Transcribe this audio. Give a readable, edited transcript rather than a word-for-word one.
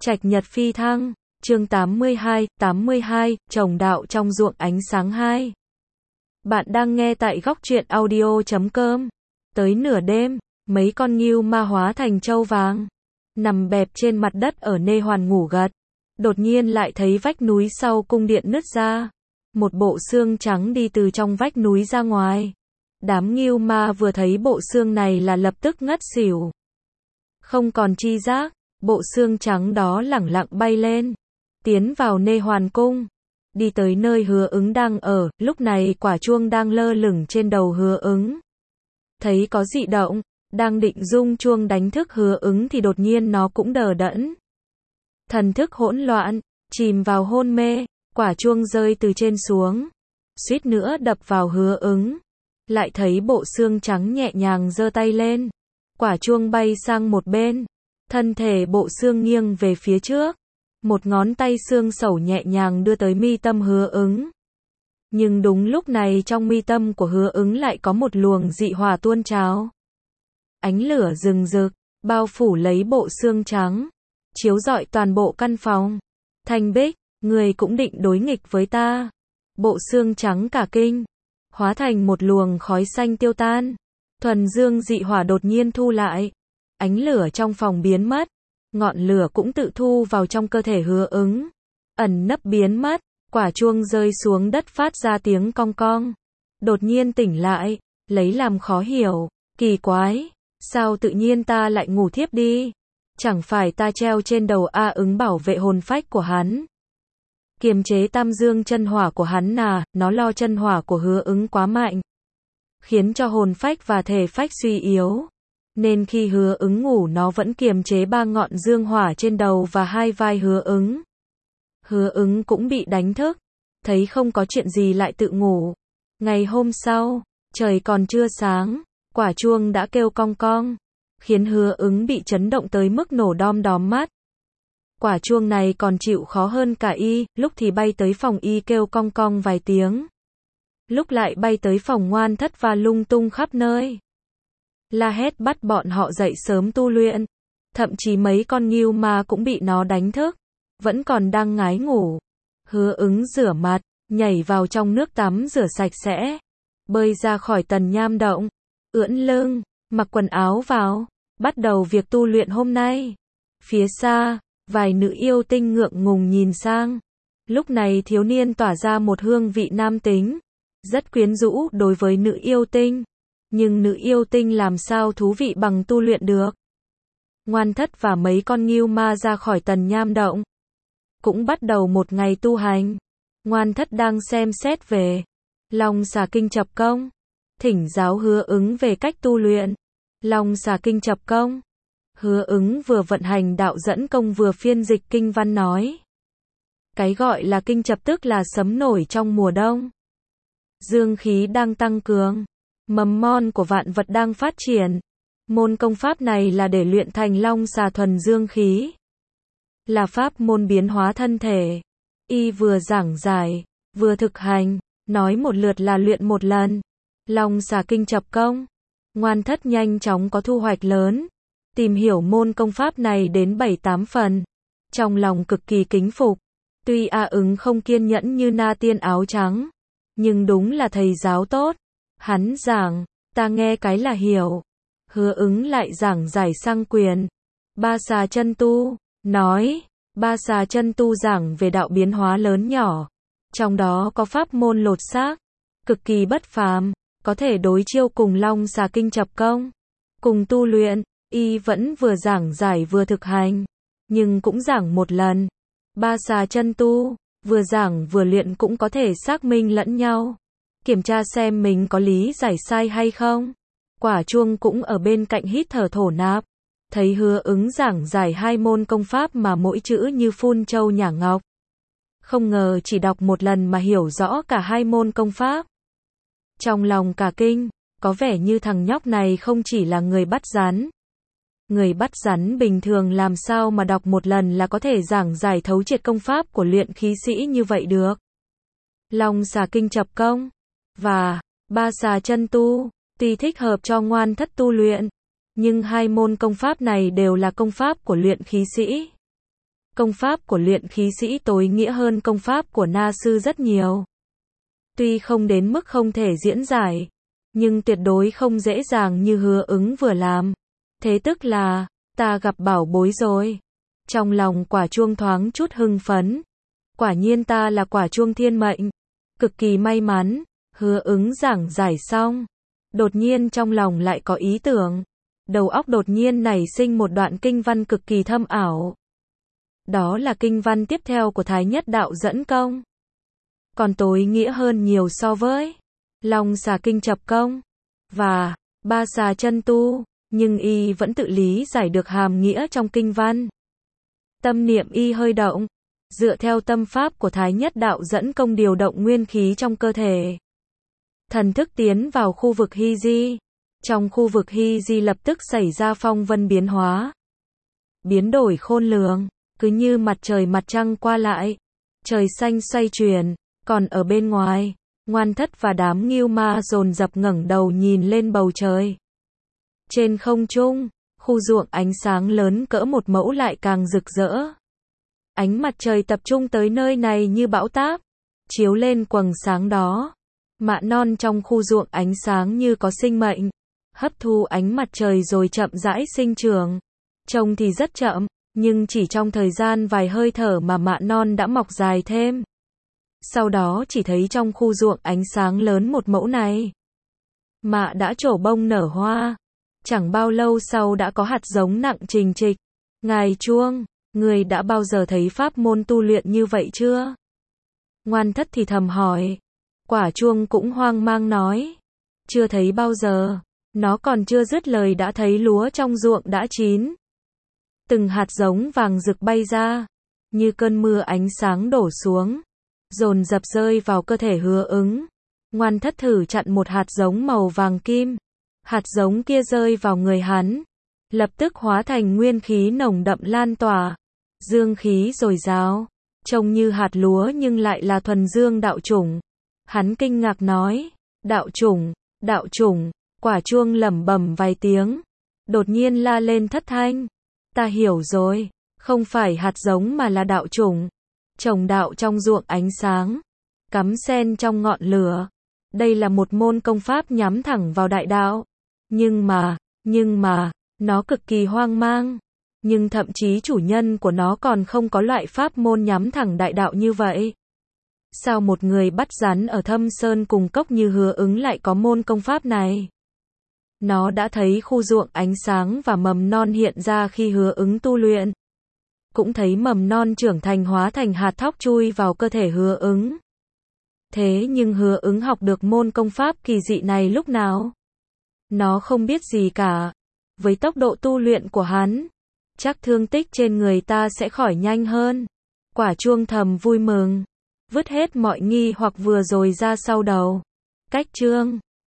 Trạch nhật phi thăng, chương 82, trồng đạo trong ruộng ánh sáng 2. Bạn đang nghe tại góc truyện audio.com. Tới nửa đêm, mấy con ngưu ma hóa thành trâu vàng, nằm bẹp trên mặt đất ở nê hoàn ngủ gật. Đột nhiên lại thấy vách núi sau cung điện nứt ra. Một bộ xương trắng đi từ trong vách núi ra ngoài. Đám ngưu ma vừa thấy bộ xương này là lập tức ngất xỉu. Không còn chi giác, bộ xương trắng đó lẳng lặng bay lên, tiến vào nê hoàn cung, đi tới nơi Hứa Ứng đang ở. Lúc này quả chuông đang lơ lửng trên đầu Hứa Ứng. Thấy có dị động, đang định rung chuông đánh thức Hứa Ứng thì đột nhiên nó cũng đờ đẫn. Thần thức hỗn loạn, chìm vào hôn mê, quả chuông rơi từ trên xuống, suýt nữa đập vào Hứa Ứng. Lại thấy bộ xương trắng nhẹ nhàng giơ tay lên, quả chuông bay sang một bên, thân thể bộ xương nghiêng về phía trước, một ngón tay xương sẩu nhẹ nhàng đưa tới mi tâm Hứa Ứng. Nhưng đúng lúc này trong mi tâm của Hứa Ứng lại có một luồng dị hỏa tuôn trào. Ánh lửa rừng rực, bao phủ lấy bộ xương trắng, chiếu rọi toàn bộ căn phòng. Thanh Bích, người cũng định đối nghịch với ta. Bộ xương trắng cả kinh, hóa thành một luồng khói xanh tiêu tan. Thuần dương dị hỏa đột nhiên thu lại. Ánh lửa trong phòng biến mất, ngọn lửa cũng tự thu vào trong cơ thể Hứa Ứng, ẩn nấp biến mất. Quả chuông rơi xuống đất phát ra tiếng cong cong. Đột nhiên tỉnh lại, lấy làm khó hiểu, kỳ quái, sao tự nhiên ta lại ngủ thiếp đi? Chẳng phải ta treo trên đầu A Ứng bảo vệ hồn phách của hắn, kiềm chế tam dương chân hỏa của hắn à? Nó lo chân hỏa của Hứa Ứng quá mạnh, khiến cho hồn phách và thể phách suy yếu, nên khi Hứa Ứng ngủ nó vẫn kiềm chế 3 ngọn dương hỏa trên đầu và 2 vai Hứa Ứng. Hứa Ứng cũng bị đánh thức, thấy không có chuyện gì lại tự ngủ. Ngày hôm sau, trời còn chưa sáng, quả chuông đã kêu cong cong, khiến Hứa Ứng bị chấn động tới mức nổ đom đóm mắt. Quả chuông này còn chịu khó hơn cả y, lúc thì bay tới phòng y kêu cong cong vài tiếng, lúc lại bay tới phòng Ngoan Thất và lung tung khắp nơi, la hét bắt bọn họ dậy sớm tu luyện. Thậm chí mấy con ngưu ma cũng bị nó đánh thức, vẫn còn đang ngái ngủ. Hứa Ứng rửa mặt, nhảy vào trong nước tắm rửa sạch sẽ, bơi ra khỏi tần nham động, ưỡn lưng, mặc quần áo vào, bắt đầu việc tu luyện hôm nay. Phía xa, vài nữ yêu tinh ngượng ngùng nhìn sang. Lúc này thiếu niên tỏa ra một hương vị nam tính, rất quyến rũ đối với nữ yêu tinh. Nhưng nữ yêu tinh làm sao thú vị bằng tu luyện được. Ngoan Thất và mấy con ngưu ma ra khỏi tần nham động, cũng bắt đầu một ngày tu hành. Ngoan Thất đang xem xét về Long Xà Kinh Chập Công, thỉnh giáo Hứa Ứng về cách tu luyện Long Xà Kinh Chập Công. Hứa Ứng vừa vận hành đạo dẫn công vừa phiên dịch kinh văn nói. Cái gọi là kinh chập tức là sấm nổi trong mùa đông. Dương khí đang tăng cường, mầm mon của vạn vật đang phát triển. Môn công pháp này là để luyện thành Long Xà thuần dương khí, là pháp môn biến hóa thân thể. Y vừa giảng giải, vừa thực hành, nói một lượt là luyện một lần. Long Xà Kinh Chập Công. Ngoan Thất nhanh chóng có thu hoạch lớn, tìm hiểu môn công pháp này đến 7-8 phần, trong lòng cực kỳ kính phục. Tuy A Ứng không kiên nhẫn như Na Tiên áo trắng, nhưng đúng là thầy giáo tốt. Hắn giảng, ta nghe cái là hiểu. Hứa Ứng lại giảng giải sang quyền Ba Xà Chân Tu, nói Ba Xà Chân Tu giảng về đạo biến hóa lớn nhỏ, trong đó có pháp môn lột xác, cực kỳ bất phàm, có thể đối chiêu cùng Long Xà Kinh Chập Công. Cùng tu luyện, y vẫn vừa giảng giải vừa thực hành, nhưng cũng giảng một lần. Ba Xà Chân Tu, vừa giảng vừa luyện cũng có thể xác minh lẫn nhau, kiểm tra xem mình có lý giải sai hay không. Quả chuông cũng ở bên cạnh hít thở thổ nạp, thấy Hứa Ứng giảng giải 2 môn công pháp mà mỗi chữ như phun châu nhả ngọc. Không ngờ chỉ đọc một lần mà hiểu rõ cả 2 môn công pháp. Trong lòng cả kinh, có vẻ như thằng nhóc này không chỉ là người bắt rắn. Người bắt rắn bình thường làm sao mà đọc một lần là có thể giảng giải thấu triệt công pháp của luyện khí sĩ như vậy được. Long Xà Kinh Chập Công và Ba Xà Chân Tu tuy thích hợp cho Ngoan Thất tu luyện, nhưng 2 môn công pháp này đều là công pháp của luyện khí sĩ. Công pháp của luyện khí sĩ tối nghĩa hơn công pháp của na sư rất nhiều. Tuy không đến mức không thể diễn giải, nhưng tuyệt đối không dễ dàng như Hứa Ứng vừa làm. Thế tức là, ta gặp bảo bối rồi. Trong lòng Quả Chuông thoáng chút hưng phấn. Quả nhiên ta là quả chuông thiên mệnh. Cực kỳ may mắn. Hứa Ứng giảng giải xong. Đột nhiên trong lòng lại có ý tưởng. Đầu óc đột nhiên nảy sinh một đoạn kinh văn cực kỳ thâm ảo. Đó là kinh văn tiếp theo của Thái Nhất Đạo Dẫn Công. Còn tối nghĩa hơn nhiều so với Long Xà Kinh Chập Công và Ba Xà Chân Tu, nhưng y vẫn tự lý giải được hàm nghĩa trong kinh văn. Tâm niệm y hơi động, dựa theo tâm pháp của Thái Nhất Đạo Dẫn Công điều động nguyên khí trong cơ thể. Thần thức tiến vào khu vực Hy Di. Trong khu vực Hy Di lập tức xảy ra phong vân biến hóa. Biến đổi khôn lường, cứ như mặt trời mặt trăng qua lại. Trời xanh xoay chuyển, còn ở bên ngoài, Ngoan Thất và đám Ngưu Ma dồn dập ngẩng đầu nhìn lên bầu trời. Trên không trung, khu ruộng ánh sáng lớn cỡ một mẫu lại càng rực rỡ. Ánh mặt trời tập trung tới nơi này như bão táp, chiếu lên quầng sáng đó. Mạ non trong khu ruộng ánh sáng như có sinh mệnh, hấp thu ánh mặt trời rồi chậm rãi sinh trưởng. Trông thì rất chậm, nhưng chỉ trong thời gian vài hơi thở mà mạ non đã mọc dài thêm. Sau đó chỉ thấy trong khu ruộng ánh sáng lớn một mẫu này, mạ đã trổ bông nở hoa. Chẳng bao lâu sau đã có hạt giống nặng trình trịch. Ngài Chuông, người đã bao giờ thấy pháp môn tu luyện như vậy chưa? Ngoan Thất thì thầm hỏi. Quả Chuông cũng hoang mang nói. Chưa thấy bao giờ. Nó còn chưa dứt lời đã thấy lúa trong ruộng đã chín. Từng hạt giống vàng rực bay ra, như cơn mưa ánh sáng đổ xuống, dồn dập rơi vào cơ thể Hứa Ứng. Ngoan Thất thử chặn một hạt giống màu vàng kim. Hạt giống kia rơi vào người hắn, lập tức hóa thành nguyên khí nồng đậm lan tỏa, dương khí dồi dào, trông như hạt lúa nhưng lại là thuần dương đạo chủng. Hắn kinh ngạc nói, đạo chủng, Quả Chuông lẩm bẩm vài tiếng, đột nhiên la lên thất thanh, ta hiểu rồi, không phải hạt giống mà là đạo chủng, trồng đạo trong ruộng ánh sáng, cắm sen trong ngọn lửa. Đây là một môn công pháp nhắm thẳng vào đại đạo. Nhưng mà, nó cực kỳ hoang mang. Nhưng thậm chí chủ nhân của nó còn không có loại pháp môn nhắm thẳng đại đạo như vậy. Sao một người bắt rắn ở thâm sơn cùng cốc như Hứa Ứng lại có môn công pháp này? Nó đã thấy khu ruộng ánh sáng và mầm non hiện ra khi Hứa Ứng tu luyện. Cũng thấy mầm non trưởng thành hóa thành hạt thóc chui vào cơ thể Hứa Ứng. Thế nhưng Hứa Ứng học được môn công pháp kỳ dị này lúc nào? Nó không biết gì cả. Với tốc độ tu luyện của hắn, chắc thương tích trên người ta sẽ khỏi nhanh hơn. Quả Chuông thầm vui mừng, vứt hết mọi nghi hoặc vừa rồi ra sau đầu. Cách chương